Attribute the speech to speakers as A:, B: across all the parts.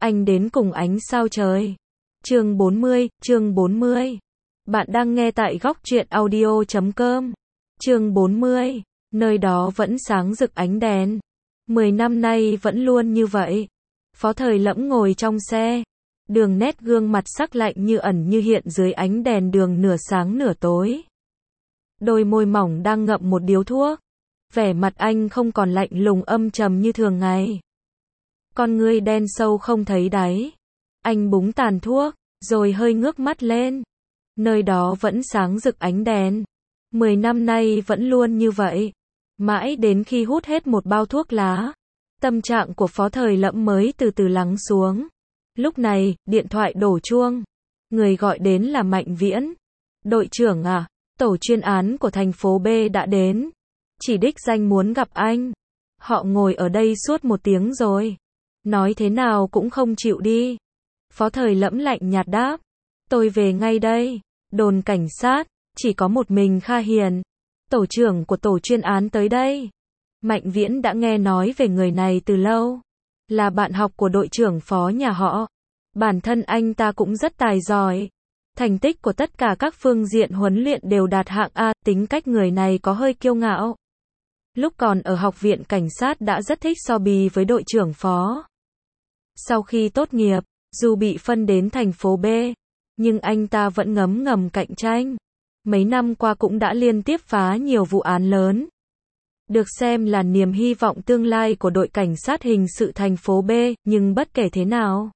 A: Anh đến cùng ánh sao trời. Chương 40. Bạn đang nghe tại góc truyện audio.com. Chương 40. Nơi đó vẫn sáng rực ánh đèn. 10 năm nay vẫn luôn như vậy. Phó Thời Lẫm ngồi trong xe. Đường nét gương mặt sắc lạnh như ẩn như hiện dưới ánh đèn đường nửa sáng nửa tối. Đôi môi mỏng đang ngậm một điếu thuốc. Vẻ mặt anh không còn lạnh lùng âm trầm như thường ngày. Con ngươi đen sâu không thấy đáy. Anh búng tàn thuốc, rồi hơi ngước mắt lên. Nơi đó vẫn sáng rực ánh đèn. 10 năm nay vẫn luôn như vậy. Mãi đến khi hút hết một bao thuốc lá, tâm trạng của Phó Thời Lẫm mới từ từ lắng xuống. Lúc này, điện thoại đổ chuông. Người gọi đến là Mạnh Viễn. Đội trưởng à, tổ chuyên án của thành phố B đã đến. Chỉ đích danh muốn gặp anh. Họ ngồi ở đây suốt 1 tiếng rồi. Nói thế nào cũng không chịu đi. Phó Thời Lẫm lạnh nhạt đáp. Tôi về ngay đây. Đồn cảnh sát, chỉ có một mình Kha Hiền. Tổ trưởng của tổ chuyên án tới đây. Mạnh Viễn đã nghe nói về người này từ lâu. Là bạn học của đội trưởng Phó nhà họ. Bản thân anh ta cũng rất tài giỏi. Thành tích của tất cả các phương diện huấn luyện đều đạt hạng A, tính cách người này có hơi kiêu ngạo. Lúc còn ở học viện cảnh sát đã rất thích so bì với đội trưởng Phó. Sau khi tốt nghiệp, dù bị phân đến thành phố B, nhưng anh ta vẫn ngấm ngầm cạnh tranh. Mấy năm qua cũng đã liên tiếp phá nhiều vụ án lớn. Được xem là niềm hy vọng tương lai của đội cảnh sát hình sự thành phố B, nhưng bất kể thế nào,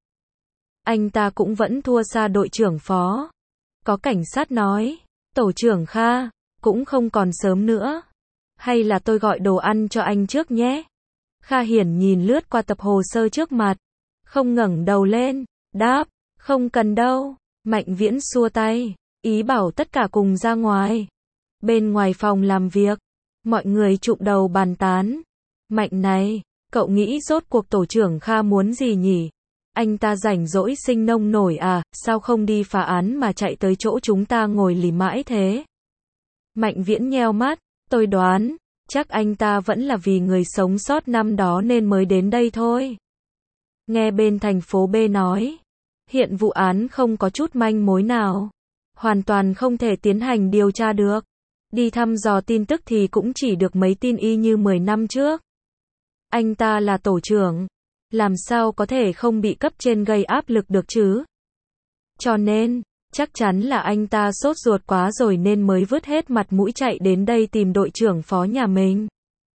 A: anh ta cũng vẫn thua xa đội trưởng Phó. Có cảnh sát nói, tổ trưởng Kha, cũng không còn sớm nữa. Hay là tôi gọi đồ ăn cho anh trước nhé. Kha Hiển nhìn lướt qua tập hồ sơ trước mặt. Không ngẩng đầu lên, đáp, không cần đâu. Mạnh Viễn xua tay, ý bảo tất cả cùng ra ngoài. Bên ngoài phòng làm việc, mọi người chụm đầu bàn tán. Mạnh này, cậu nghĩ rốt cuộc tổ trưởng Kha muốn gì nhỉ? Anh ta rảnh rỗi sinh nông nổi à, sao không đi phá án mà chạy tới chỗ chúng ta ngồi lì mãi thế? Mạnh Viễn nheo mắt, tôi đoán, chắc anh ta vẫn là vì người sống sót năm đó nên mới đến đây thôi. Nghe bên thành phố B nói, hiện vụ án không có chút manh mối nào, hoàn toàn không thể tiến hành điều tra được. Đi thăm dò tin tức thì cũng chỉ được mấy tin y như 10 năm trước. Anh ta là tổ trưởng, làm sao có thể không bị cấp trên gây áp lực được chứ? Cho nên, chắc chắn là anh ta sốt ruột quá rồi nên mới vứt hết mặt mũi chạy đến đây tìm đội trưởng Phó nhà mình.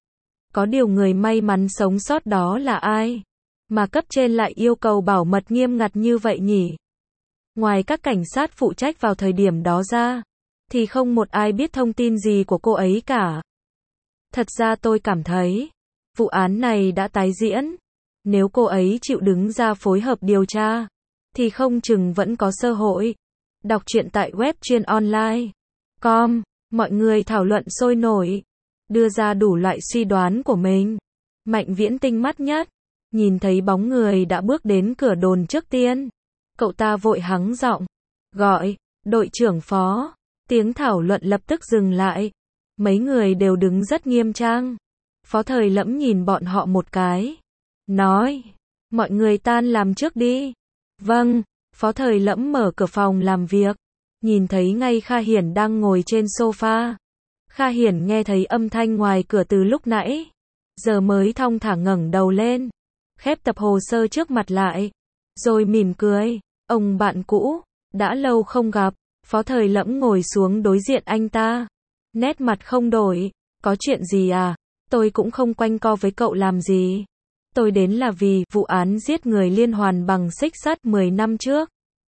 A: Có điều người may mắn sống sót đó là ai? Mà cấp trên lại yêu cầu bảo mật nghiêm ngặt như vậy nhỉ? Ngoài các cảnh sát phụ trách vào thời điểm đó ra, thì không một ai biết thông tin gì của cô ấy cả. Thật ra tôi cảm thấy, vụ án này đã tái diễn. Nếu cô ấy chịu đứng ra phối hợp điều tra, thì không chừng vẫn có cơ hội. Đọc truyện tại web truyện online.com, mọi người thảo luận sôi nổi, đưa ra đủ loại suy đoán của mình. Mạnh Viễn tinh mắt nhất, nhìn thấy bóng người đã bước đến cửa đồn trước tiên. Cậu ta vội hắng giọng, gọi, đội trưởng Phó. Tiếng thảo luận lập tức dừng lại. Mấy người đều đứng rất nghiêm trang. Phó Thời Lẫm nhìn bọn họ một cái, nói, mọi người tan làm trước đi. Vâng. Phó Thời Lẫm mở cửa phòng làm việc, nhìn thấy ngay Kha Hiển đang ngồi trên sofa. Kha Hiển nghe thấy âm thanh ngoài cửa từ lúc nãy, giờ mới thong thả ngẩng đầu lên, khép tập hồ sơ trước mặt lại, rồi mỉm cười, ông bạn cũ, đã lâu không gặp. Phó Thời Lẫm ngồi xuống đối diện anh ta, nét mặt không đổi, có chuyện gì à? Tôi cũng không quanh co với cậu làm gì. Tôi đến là vì vụ án giết người liên hoàn bằng xích sắt 10 năm trước.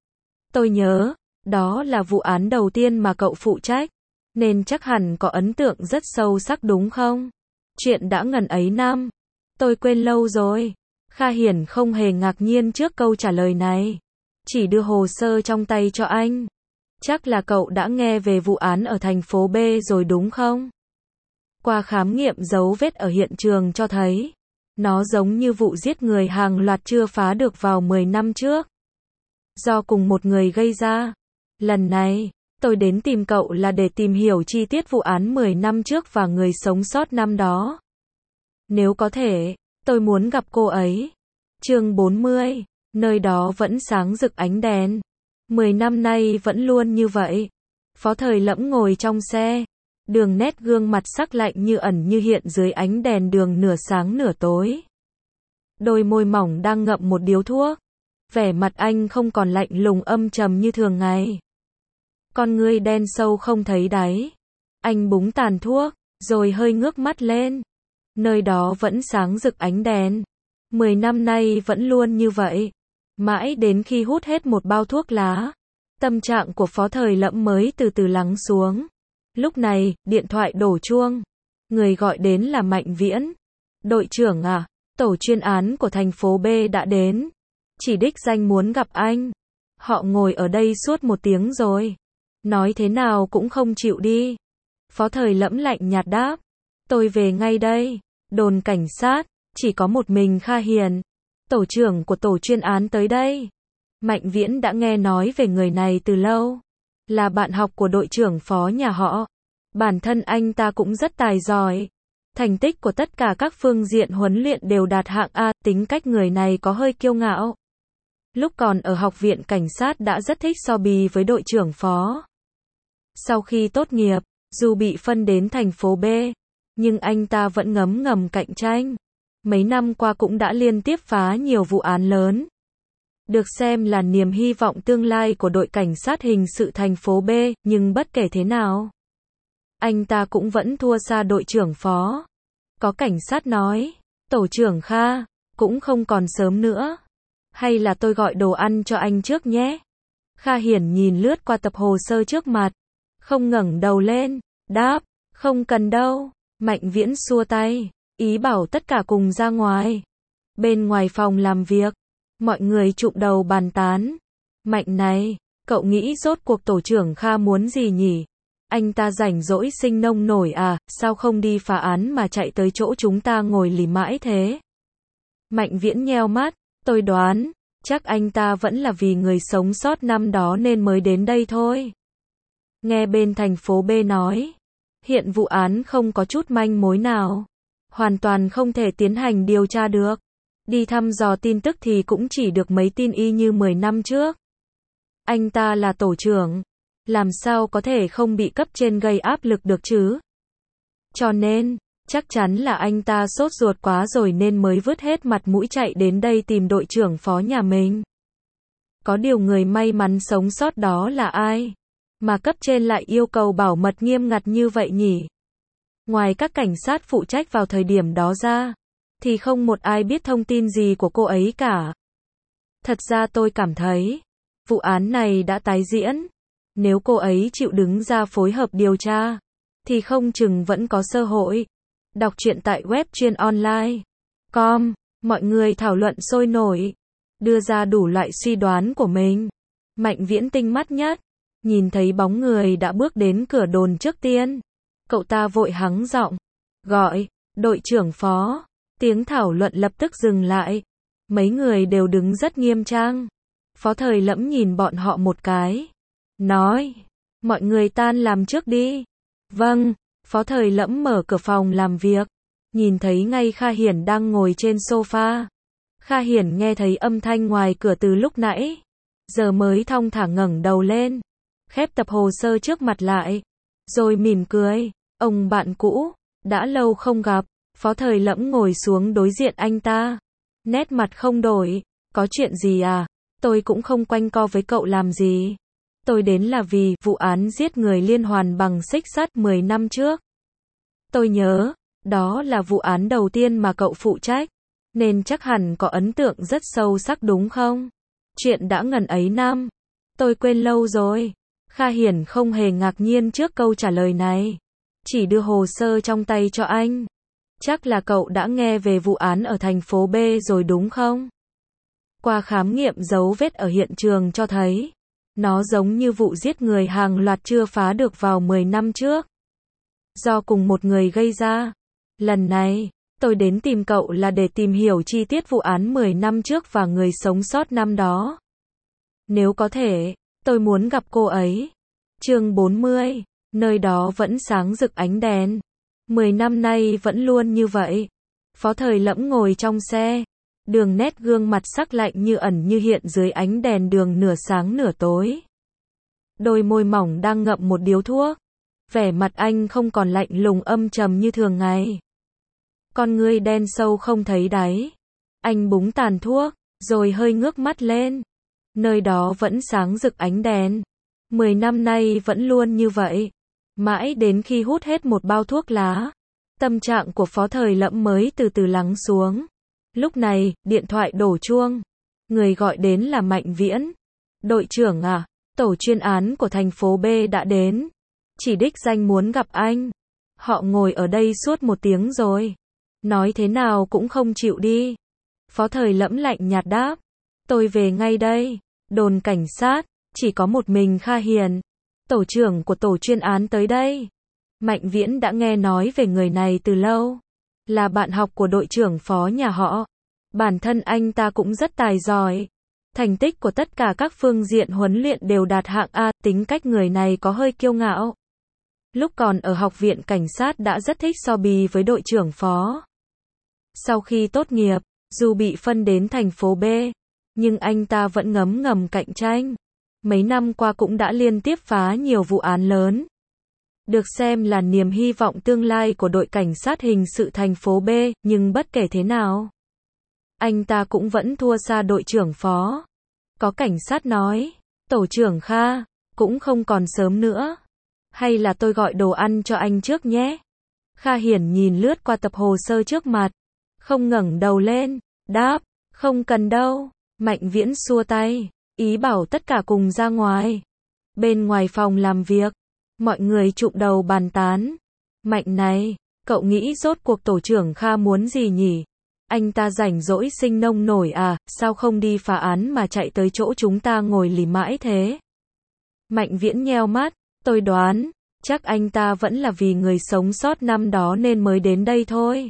A: Tôi nhớ, đó là vụ án đầu tiên mà cậu phụ trách, nên chắc hẳn có ấn tượng rất sâu sắc đúng không? Chuyện đã ngần ấy năm, tôi quên lâu rồi. Kha Hiển không hề ngạc nhiên trước câu trả lời này, chỉ đưa hồ sơ trong tay cho anh. Chắc là cậu đã nghe về vụ án ở thành phố B rồi đúng không? Qua khám nghiệm dấu vết ở hiện trường cho thấy, nó giống như vụ giết người hàng loạt chưa phá được vào 10 năm trước. Do cùng một người gây ra. Lần này, tôi đến tìm cậu là để tìm hiểu chi tiết vụ án 10 năm trước và người sống sót năm đó. Nếu có thể, tôi muốn gặp cô ấy. Chương 40. Nơi đó vẫn sáng rực ánh đèn. 10 năm nay vẫn luôn như vậy. Phó Thời Lẫm ngồi trong xe. Đường nét gương mặt sắc lạnh như ẩn như hiện dưới ánh đèn đường nửa sáng nửa tối. Đôi môi mỏng đang ngậm một điếu thuốc. Vẻ mặt anh không còn lạnh lùng âm trầm như thường ngày. Con ngươi đen sâu không thấy đáy. Anh búng tàn thuốc, rồi hơi ngước mắt lên. Nơi đó vẫn sáng rực ánh đèn. 10 năm nay vẫn luôn như vậy. Mãi đến khi hút hết một bao thuốc lá, tâm trạng của Phó Thời Lẫm mới từ từ lắng xuống. Lúc này, điện thoại đổ chuông. Người gọi đến là Mạnh Viễn. Đội trưởng à, tổ chuyên án của thành phố B đã đến. Chỉ đích danh muốn gặp anh. Họ ngồi ở đây suốt 1 tiếng rồi. Nói thế nào cũng không chịu đi. Phó Thời Lẫm lạnh nhạt đáp. Tôi về ngay đây. Đồn cảnh sát, chỉ có một mình Kha Hiền. Tổ trưởng của tổ chuyên án tới đây. Mạnh Viễn đã nghe nói về người này từ lâu. Là bạn học của đội trưởng Phó nhà họ. Bản thân anh ta cũng rất tài giỏi. Thành tích của tất cả các phương diện huấn luyện đều đạt hạng A, tính cách người này có hơi kiêu ngạo. Lúc còn ở học viện cảnh sát đã rất thích so bì với đội trưởng Phó. Sau khi tốt nghiệp, dù bị phân đến thành phố B, nhưng anh ta vẫn ngấm ngầm cạnh tranh. Mấy năm qua cũng đã liên tiếp phá nhiều vụ án lớn. Được xem là niềm hy vọng tương lai của đội cảnh sát hình sự thành phố B, nhưng bất kể thế nào, anh ta cũng vẫn thua xa đội trưởng Phó. Có cảnh sát nói, tổ trưởng Kha, cũng không còn sớm nữa. Hay là tôi gọi đồ ăn cho anh trước nhé. Kha Hiển nhìn lướt qua tập hồ sơ trước mặt. Không ngẩng đầu lên, đáp, không cần đâu. Mạnh Viễn xua tay, ý bảo tất cả cùng ra ngoài. Bên ngoài phòng làm việc, mọi người chụm đầu bàn tán. Mạnh này, cậu nghĩ rốt cuộc tổ trưởng Kha muốn gì nhỉ? Anh ta rảnh rỗi sinh nông nổi à, sao không đi phá án mà chạy tới chỗ chúng ta ngồi lì mãi thế? Mạnh Viễn nheo mắt, tôi đoán, chắc anh ta vẫn là vì người sống sót năm đó nên mới đến đây thôi. Nghe bên thành phố B nói, hiện vụ án không có chút manh mối nào. Hoàn toàn không thể tiến hành điều tra được. Đi thăm dò tin tức thì cũng chỉ được mấy tin y như 10 năm trước. Anh ta là tổ trưởng. Làm sao có thể không bị cấp trên gây áp lực được chứ? Cho nên, chắc chắn là anh ta sốt ruột quá rồi nên mới vứt hết mặt mũi chạy đến đây tìm đội trưởng Phó nhà mình. Có điều người may mắn sống sót đó là ai? Mà cấp trên lại yêu cầu bảo mật nghiêm ngặt như vậy nhỉ? Ngoài các cảnh sát phụ trách vào thời điểm đó ra, thì không một ai biết thông tin gì của cô ấy cả. Thật ra tôi cảm thấy, vụ án này đã tái diễn. Nếu cô ấy chịu đứng ra phối hợp điều tra, thì không chừng vẫn có cơ hội. Đọc truyện tại web truyệnonline.com, mọi người thảo luận sôi nổi, đưa ra đủ loại suy đoán của mình. Mạnh Viễn tinh mắt nhất, nhìn thấy bóng người đã bước đến cửa đồn trước tiên. Cậu ta vội hắng giọng, gọi, đội trưởng Phó. Tiếng thảo luận lập tức dừng lại. Mấy người đều đứng rất nghiêm trang. Phó Thời Lẫm nhìn bọn họ một cái. Nói, mọi người tan làm trước đi. Vâng, Phó Thời Lẫm mở cửa phòng làm việc. Nhìn thấy ngay Kha Hiển đang ngồi trên sofa. Kha Hiển nghe thấy âm thanh ngoài cửa từ lúc nãy. Giờ mới thong thả ngẩng đầu lên. Khép tập hồ sơ trước mặt lại. Rồi mỉm cười. Ông bạn cũ, đã lâu không gặp. Phó Thời Lẫm ngồi xuống đối diện anh ta. Nét mặt không đổi. Có chuyện gì à? Tôi cũng không quanh co với cậu làm gì. Tôi đến là vì vụ án giết người liên hoàn bằng xích sắt 10 năm trước. Tôi nhớ, đó là vụ án đầu tiên mà cậu phụ trách. Nên chắc hẳn có ấn tượng rất sâu sắc đúng không? Chuyện đã ngần ấy năm. Tôi quên lâu rồi. Kha Hiển không hề ngạc nhiên trước câu trả lời này. Chỉ đưa hồ sơ trong tay cho anh. Chắc là cậu đã nghe về vụ án ở thành phố B rồi đúng không? Qua khám nghiệm dấu vết ở hiện trường cho thấy, nó giống như vụ giết người hàng loạt chưa phá được vào 10 năm trước. Do cùng một người gây ra. Lần này, tôi đến tìm cậu là để tìm hiểu chi tiết vụ án 10 năm trước và người sống sót năm đó. Nếu có thể, tôi muốn gặp cô ấy. Chương 40, nơi đó vẫn sáng rực ánh đèn. 10 năm nay vẫn luôn như vậy. Phó Thời Lẫm ngồi trong xe. Đường nét gương mặt sắc lạnh như ẩn như hiện dưới ánh đèn đường nửa sáng nửa tối. Đôi môi mỏng đang ngậm một điếu thuốc. Vẻ mặt anh không còn lạnh lùng âm trầm như thường ngày. Con ngươi đen sâu không thấy đáy. Anh búng tàn thuốc, rồi hơi ngước mắt lên. Nơi đó vẫn sáng rực ánh đèn. 10 năm nay vẫn luôn như vậy. Mãi đến khi hút hết một bao thuốc lá, tâm trạng của Phó Thời Lẫm mới từ từ lắng xuống. Lúc này, điện thoại đổ chuông. Người gọi đến là Mạnh Viễn. Đội trưởng à, tổ chuyên án của thành phố B đã đến. Chỉ đích danh muốn gặp anh. Họ ngồi ở đây suốt 1 tiếng rồi. Nói thế nào cũng không chịu đi. Phó Thời Lẫm lạnh nhạt đáp. Tôi về ngay đây. Đồn cảnh sát, chỉ có một mình Kha Hiền. Tổ trưởng của tổ chuyên án tới đây. Mạnh Viễn đã nghe nói về người này từ lâu. Là bạn học của đội trưởng Phó nhà họ. Bản thân anh ta cũng rất tài giỏi. Thành tích của tất cả các phương diện huấn luyện đều đạt hạng A, tính cách người này có hơi kiêu ngạo. Lúc còn ở học viện cảnh sát đã rất thích so bì với đội trưởng Phó. Sau khi tốt nghiệp, dù bị phân đến thành phố B, nhưng anh ta vẫn ngấm ngầm cạnh tranh. Mấy năm qua cũng đã liên tiếp phá nhiều vụ án lớn. Được xem là niềm hy vọng tương lai của đội cảnh sát hình sự thành phố B, nhưng bất kể thế nào, anh ta cũng vẫn thua xa đội trưởng Phó. Có cảnh sát nói, tổ trưởng Kha, cũng không còn sớm nữa. Hay là tôi gọi đồ ăn cho anh trước nhé. Kha Hiển nhìn lướt qua tập hồ sơ trước mặt. Không ngẩng đầu lên, đáp, không cần đâu. Mạnh Viễn xua tay, ý bảo tất cả cùng ra ngoài. Bên ngoài phòng làm việc, mọi người chụm đầu bàn tán. Mạnh này, cậu nghĩ rốt cuộc tổ trưởng Kha muốn gì nhỉ? Anh ta rảnh rỗi sinh nông nổi à, sao không đi phá án mà chạy tới chỗ chúng ta ngồi lì mãi thế? Mạnh Viễn nheo mắt, tôi đoán, chắc anh ta vẫn là vì người sống sót năm đó nên mới đến đây thôi.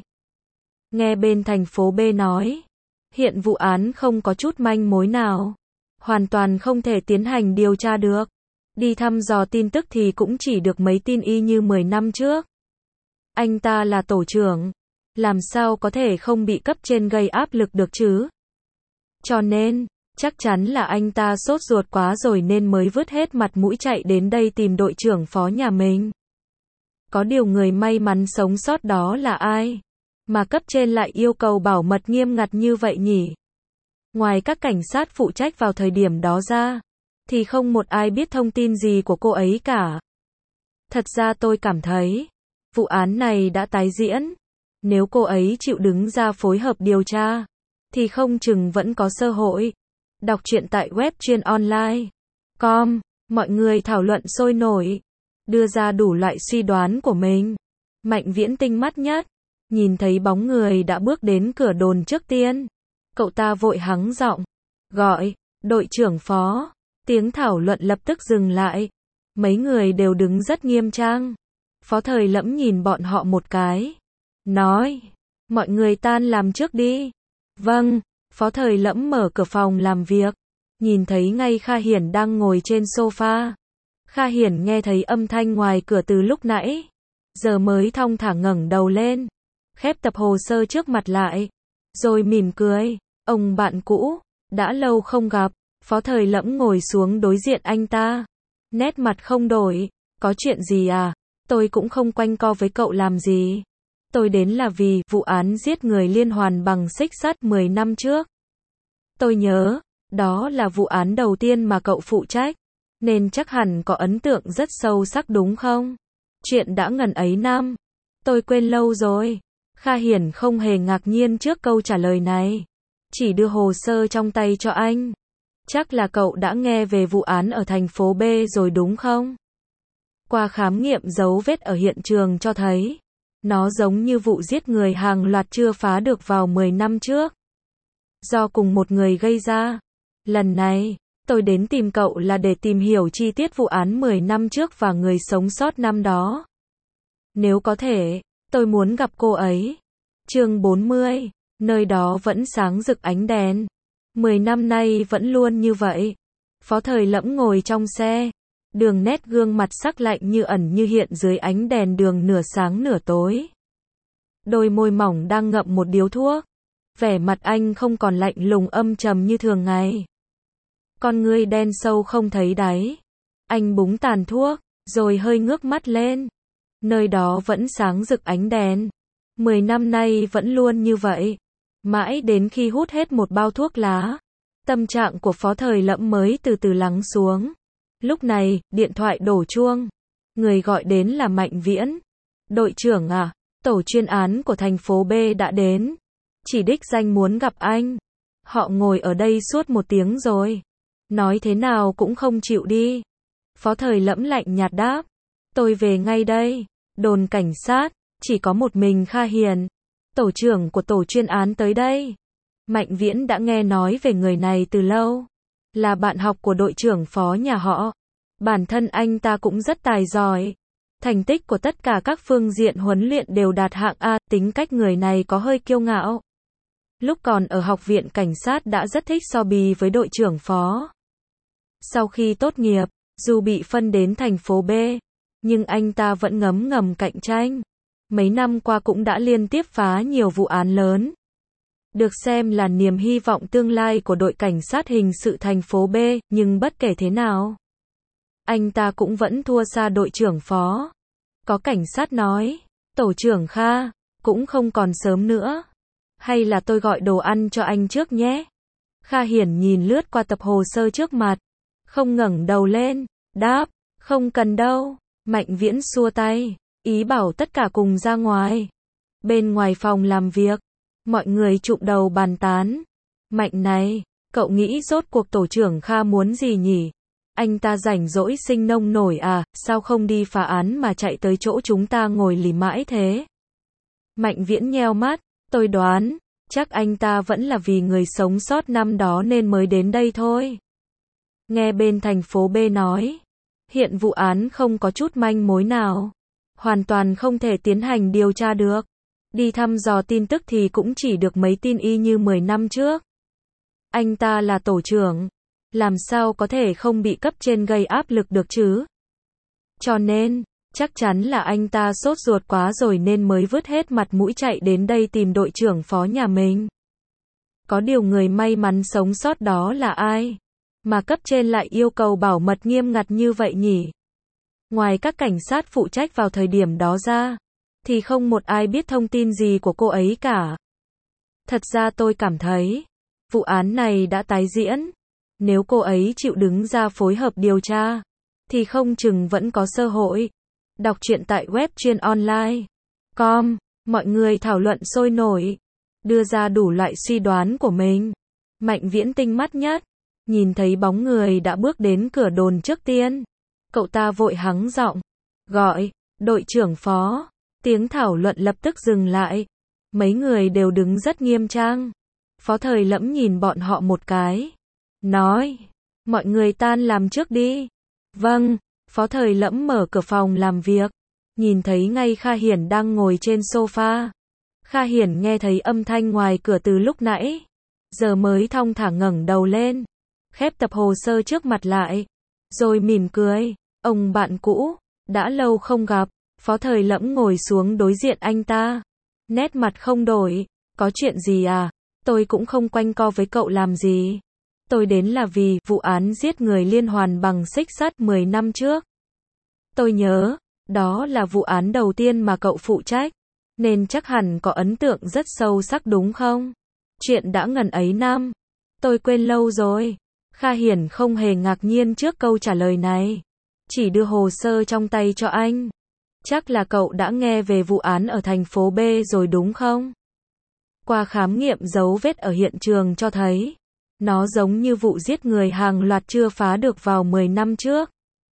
A: Nghe bên thành phố B nói, hiện vụ án không có chút manh mối nào. Hoàn toàn không thể tiến hành điều tra được. Đi thăm dò tin tức thì cũng chỉ được mấy tin y như 10 năm trước. Anh ta là tổ trưởng. Làm sao có thể không bị cấp trên gây áp lực được chứ? Cho nên, chắc chắn là anh ta sốt ruột quá rồi nên mới vứt hết mặt mũi chạy đến đây tìm đội trưởng Phó nhà mình. Có điều người may mắn sống sót đó là ai? Mà cấp trên lại yêu cầu bảo mật nghiêm ngặt như vậy nhỉ? Ngoài các cảnh sát phụ trách vào thời điểm đó ra, thì không một ai biết thông tin gì của cô ấy cả. Thật ra tôi cảm thấy, vụ án này đã tái diễn. Nếu cô ấy chịu đứng ra phối hợp điều tra, thì không chừng vẫn có cơ hội. Đọc truyện tại web truyện online.com, mọi người thảo luận sôi nổi, đưa ra đủ loại suy đoán của mình. Mạnh Viễn tinh mắt nhất, nhìn thấy bóng người đã bước đến cửa đồn trước tiên. Cậu ta vội hắng giọng, gọi, đội trưởng Phó. Tiếng thảo luận lập tức dừng lại. Mấy người đều đứng rất nghiêm trang. Phó Thời Lẫm nhìn bọn họ một cái. Nói, mọi người tan làm trước đi. Vâng, Phó Thời Lẫm mở cửa phòng làm việc. Nhìn thấy ngay Kha Hiển đang ngồi trên sofa. Kha Hiển nghe thấy âm thanh ngoài cửa từ lúc nãy. Giờ mới thong thả ngẩng đầu lên. Khép tập hồ sơ trước mặt lại. Rồi mỉm cười. Ông bạn cũ, đã lâu không gặp. Phó Thời Lẫm ngồi xuống đối diện anh ta. Nét mặt không đổi. Có chuyện gì à? Tôi cũng không quanh co với cậu làm gì. Tôi đến là vì vụ án giết người liên hoàn bằng xích sắt 10 năm trước. Tôi nhớ, đó là vụ án đầu tiên mà cậu phụ trách, nên chắc hẳn có ấn tượng rất sâu sắc đúng không? Chuyện đã ngần ấy năm, tôi quên lâu rồi. Kha Hiển không hề ngạc nhiên trước câu trả lời này, chỉ đưa hồ sơ trong tay cho anh. Chắc là cậu đã nghe về vụ án ở thành phố B rồi đúng không? Qua khám nghiệm dấu vết ở hiện trường cho thấy, nó giống như vụ giết người hàng loạt chưa phá được vào 10 năm trước. Do cùng một người gây ra. Lần này, tôi đến tìm cậu là để tìm hiểu chi tiết vụ án 10 năm trước và người sống sót năm đó. Nếu có thể, tôi muốn gặp cô ấy. Chương 40, nơi đó vẫn sáng rực ánh đèn. 10 năm nay vẫn luôn như vậy. Phó Thời Lẫm ngồi trong xe. Đường nét gương mặt sắc lạnh như ẩn như hiện dưới ánh đèn đường nửa sáng nửa tối. Đôi môi mỏng đang ngậm một điếu thuốc. Vẻ mặt anh không còn lạnh lùng âm trầm như thường ngày. Con ngươi đen sâu không thấy đáy. Anh búng tàn thuốc, rồi hơi ngước mắt lên. Nơi đó vẫn sáng rực ánh đèn. 10 năm nay vẫn luôn như vậy. Mãi đến khi hút hết một bao thuốc lá, tâm trạng của Phó Thời Lẫm mới từ từ lắng xuống. Lúc này, điện thoại đổ chuông. Người gọi đến là Mạnh Viễn. Đội trưởng à, tổ chuyên án của thành phố B đã đến. Chỉ đích danh muốn gặp anh. Họ ngồi ở đây suốt 1 tiếng rồi. Nói thế nào cũng không chịu đi. Phó Thời Lẫm lạnh nhạt đáp. Tôi về ngay đây. Đồn cảnh sát, chỉ có một mình Kha Hiền. Tổ trưởng của tổ chuyên án tới đây. Mạnh Viễn đã nghe nói về người này từ lâu. Là bạn học của đội trưởng Phó nhà họ. Bản thân anh ta cũng rất tài giỏi. Thành tích của tất cả các phương diện huấn luyện đều đạt hạng A, tính cách người này có hơi kiêu ngạo. Lúc còn ở học viện cảnh sát đã rất thích so bì với đội trưởng Phó. Sau khi tốt nghiệp, dù bị phân đến thành phố B, nhưng anh ta vẫn ngấm ngầm cạnh tranh. Mấy năm qua cũng đã liên tiếp phá nhiều vụ án lớn. Được xem là niềm hy vọng tương lai của đội cảnh sát hình sự thành phố B, nhưng bất kể thế nào, anh ta cũng vẫn thua xa đội trưởng Phó. Có cảnh sát nói, tổ trưởng Kha, cũng không còn sớm nữa. Hay là tôi gọi đồ ăn cho anh trước nhé. Kha Hiển nhìn lướt qua tập hồ sơ trước mặt, không ngẩng đầu lên, đáp, không cần đâu. Mạnh Viễn xua tay, ý bảo tất cả cùng ra ngoài. Bên ngoài phòng làm việc, mọi người chụm đầu bàn tán. Mạnh này, cậu nghĩ rốt cuộc tổ trưởng Kha muốn gì nhỉ? Anh ta rảnh rỗi sinh nông nổi à, sao không đi phá án mà chạy tới chỗ chúng ta ngồi lì mãi thế? Mạnh Viễn nheo mắt, tôi đoán, chắc anh ta vẫn là vì người sống sót năm đó nên mới đến đây thôi. Nghe bên thành phố B nói, hiện vụ án không có chút manh mối nào, hoàn toàn không thể tiến hành điều tra được. Đi thăm dò tin tức thì cũng chỉ được mấy tin y như 10 năm trước. Anh ta là tổ trưởng, làm sao có thể không bị cấp trên gây áp lực được chứ? Cho nên, chắc chắn là anh ta sốt ruột quá rồi nên mới vứt hết mặt mũi chạy đến đây tìm đội trưởng Phó nhà mình. Có điều người may mắn sống sót đó là ai? Mà cấp trên lại yêu cầu bảo mật nghiêm ngặt như vậy nhỉ? Ngoài các cảnh sát phụ trách vào thời điểm đó ra, thì không một ai biết thông tin gì của cô ấy cả. Thật ra tôi cảm thấy, vụ án này đã tái diễn. Nếu cô ấy chịu đứng ra phối hợp điều tra, thì không chừng vẫn có cơ hội. Đọc truyện tại web truyệnonline.com, mọi người thảo luận sôi nổi, đưa ra đủ loại suy đoán của mình. Mạnh Viễn tinh mắt nhất, nhìn thấy bóng người đã bước đến cửa đồn trước tiên. Cậu ta vội hắng giọng, gọi, đội trưởng Phó. Tiếng thảo luận lập tức dừng lại. Mấy người đều đứng rất nghiêm trang. Phó Thời Lẫm nhìn bọn họ một cái, nói, mọi người tan làm trước đi. Vâng. Phó Thời Lẫm mở cửa phòng làm việc, nhìn thấy ngay Kha Hiển đang ngồi trên sofa. Kha Hiển nghe thấy âm thanh ngoài cửa từ lúc nãy, giờ mới thong thả ngẩng đầu lên, khép tập hồ sơ trước mặt lại, rồi mỉm cười, ông bạn cũ, đã lâu không gặp. Phó Thời Lẫm ngồi xuống đối diện anh ta, nét mặt không đổi, có chuyện gì à? Tôi cũng không quanh co với cậu làm gì. Tôi đến là vì vụ án giết người liên hoàn bằng xích sắt 10 năm trước. Tôi nhớ, đó là vụ án đầu tiên mà cậu phụ trách, nên chắc hẳn có ấn tượng rất sâu sắc đúng không? Chuyện đã ngần ấy năm, tôi quên lâu rồi. Kha Hiển không hề ngạc nhiên trước câu trả lời này, chỉ đưa hồ sơ trong tay cho anh. Chắc là cậu đã nghe về vụ án ở thành phố B rồi đúng không? Qua khám nghiệm dấu vết ở hiện trường cho thấy, nó giống như vụ giết người hàng loạt chưa phá được vào 10 năm trước,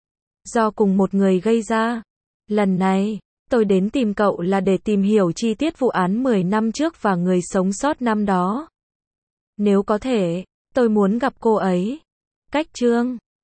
A: do cùng một người gây ra. Lần này, tôi đến tìm cậu là để tìm hiểu chi tiết vụ án 10 năm trước và người sống sót năm đó. Nếu có thể, tôi muốn gặp cô ấy. Cách Trương